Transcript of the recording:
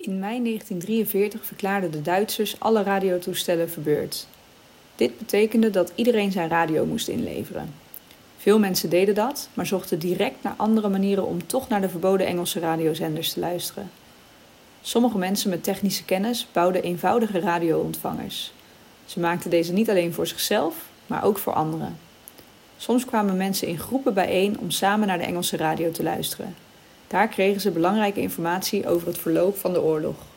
In mei 1943 verklaarden de Duitsers alle radiotoestellen verbeurd. Dit betekende dat iedereen zijn radio moest inleveren. Veel mensen deden dat, maar zochten direct naar andere manieren om toch naar de verboden Engelse radiozenders te luisteren. Sommige mensen met technische kennis bouwden eenvoudige radioontvangers. Ze maakten deze niet alleen voor zichzelf, maar ook voor anderen. Soms kwamen mensen in groepen bijeen om samen naar de Engelse radio te luisteren. Daar kregen ze belangrijke informatie over het verloop van de oorlog.